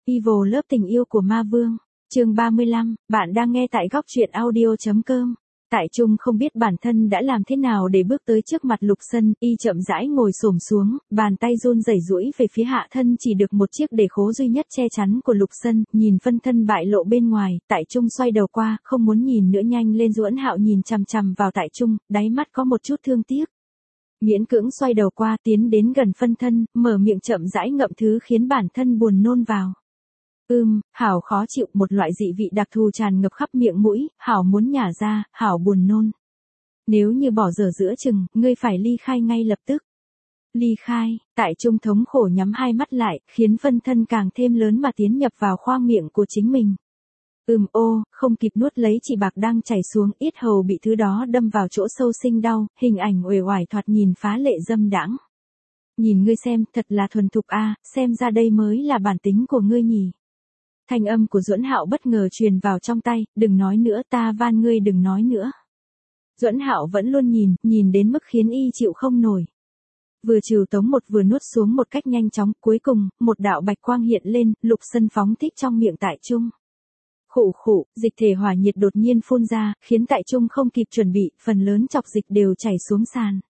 Evil lớp tình yêu của ma vương. Chương 35, bạn đang nghe tại góc truyện audio.com. Tại Trung không biết bản thân đã làm thế nào để bước tới trước mặt Lục Sân, y chậm rãi ngồi xổm xuống, bàn tay run rẩy duỗi về phía hạ thân chỉ được một chiếc để khố duy nhất che chắn của Lục Sân, nhìn phân thân bại lộ bên ngoài, Tại Trung xoay đầu qua, không muốn nhìn nữa nhanh lên Duẫn Hạo nhìn chằm chằm vào Tại Trung, đáy mắt có một chút thương tiếc. Miễn cưỡng xoay đầu qua tiến đến gần phân thân, mở miệng chậm rãi ngậm thứ khiến bản thân buồn nôn vào. Hảo khó chịu, một loại dị vị đặc thù tràn ngập khắp miệng mũi, Hảo muốn nhả ra, Hảo buồn nôn. Nếu như bỏ dở giữa chừng, ngươi phải ly khai ngay lập tức. Ly khai, Tại Trung thống khổ nhắm hai mắt lại, khiến phân thân càng thêm lớn mà tiến nhập vào khoang miệng của chính mình. Không kịp nuốt lấy chỉ bạc đang chảy xuống, yết hầu bị thứ đó đâm vào chỗ sâu sinh đau, hình ảnh uể oải thoạt nhìn phá lệ dâm đãng. Nhìn ngươi xem, thật là thuần thục a, xem ra đây mới là bản tính của ngươi nhỉ. Thanh âm của Duẫn Hạo bất ngờ truyền vào trong tay, đừng nói nữa, ta van ngươi đừng nói nữa. Duẫn Hạo vẫn luôn nhìn đến mức khiến y chịu không nổi. Vừa trừ tống một vừa nuốt xuống một cách nhanh chóng, cuối cùng, một đạo bạch quang hiện lên, Lục Sân phóng thích trong miệng Tại Trung. Khụ, dịch thể hỏa nhiệt đột nhiên phun ra, khiến Tại Trung không kịp chuẩn bị, phần lớn chọc dịch đều chảy xuống sàn.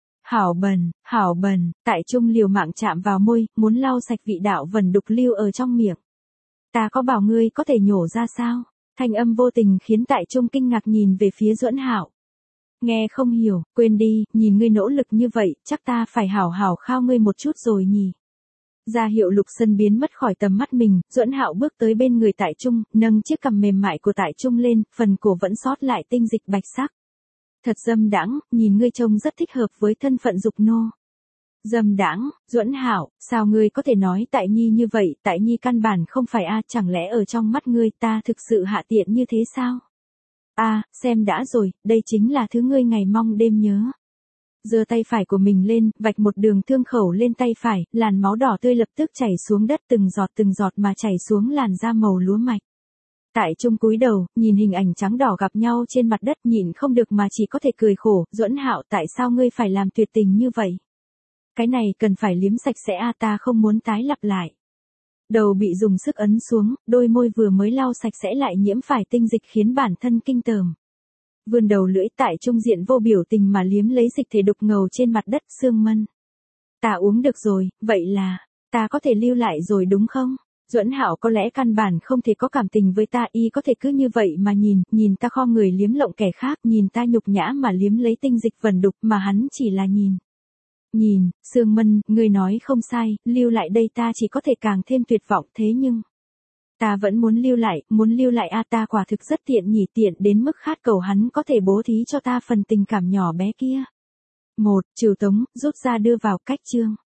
Hảo bẩn, Tại Trung liều mạng chạm vào môi, muốn lau sạch vị đạo vẩn đục lưu ở trong miệng. Ta có bảo ngươi có thể nhổ ra sao? Thanh âm vô tình khiến Tại Trung kinh ngạc nhìn về phía Duẫn Hạo. Nghe không hiểu, quên đi, nhìn ngươi nỗ lực như vậy, chắc ta phải hảo hảo khao ngươi một chút rồi nhỉ. Ra hiệu Lục Sân biến mất khỏi tầm mắt mình, Duẫn Hạo bước tới bên người Tại Trung, nâng chiếc cằm mềm mại của Tại Trung lên, phần cổ vẫn sót lại tinh dịch bạch sắc. Thật dâm đãng, nhìn ngươi trông rất thích hợp với thân phận dục nô. Dâm đãng, Duẫn Hạo, sao ngươi có thể nói Tại Nhi như vậy, Tại Nhi căn bản không phải chẳng lẽ ở trong mắt ngươi ta thực sự hạ tiện như thế sao? Xem đã rồi, đây chính là thứ ngươi ngày mong đêm nhớ. Giơ tay phải của mình lên, vạch một đường thương khẩu lên tay phải, làn máu đỏ tươi lập tức chảy xuống đất từng giọt mà chảy xuống làn da màu lúa mạch. Tại Trung cúi đầu, nhìn hình ảnh trắng đỏ gặp nhau trên mặt đất nhịn không được mà chỉ có thể cười khổ, Duẫn Hạo tại sao ngươi phải làm tuyệt tình như vậy? Cái này cần phải liếm sạch sẽ ta không muốn tái lặp lại. Đầu bị dùng sức ấn xuống, đôi môi vừa mới lau sạch sẽ lại nhiễm phải tinh dịch khiến bản thân kinh tởm. Vươn đầu lưỡi Tại Trung diện vô biểu tình mà liếm lấy dịch thể đục ngầu trên mặt đất Sương Mân. Ta uống được rồi, vậy là, ta có thể lưu lại rồi đúng không? Duẫn Hạo có lẽ căn bản không thể có cảm tình với ta, y có thể cứ như vậy mà nhìn ta khom người liếm lộng kẻ khác, nhìn ta nhục nhã mà liếm lấy tinh dịch vẩn đục mà hắn chỉ là nhìn. Sương Mân, ngươi nói không sai, lưu lại đây ta chỉ có thể càng thêm tuyệt vọng thế nhưng. Ta vẫn muốn lưu lại ta quả thực rất tiện nhỉ, tiện đến mức khát cầu hắn có thể bố thí cho ta phần tình cảm nhỏ bé kia. Trừ tống, rút ra đưa vào cách chương.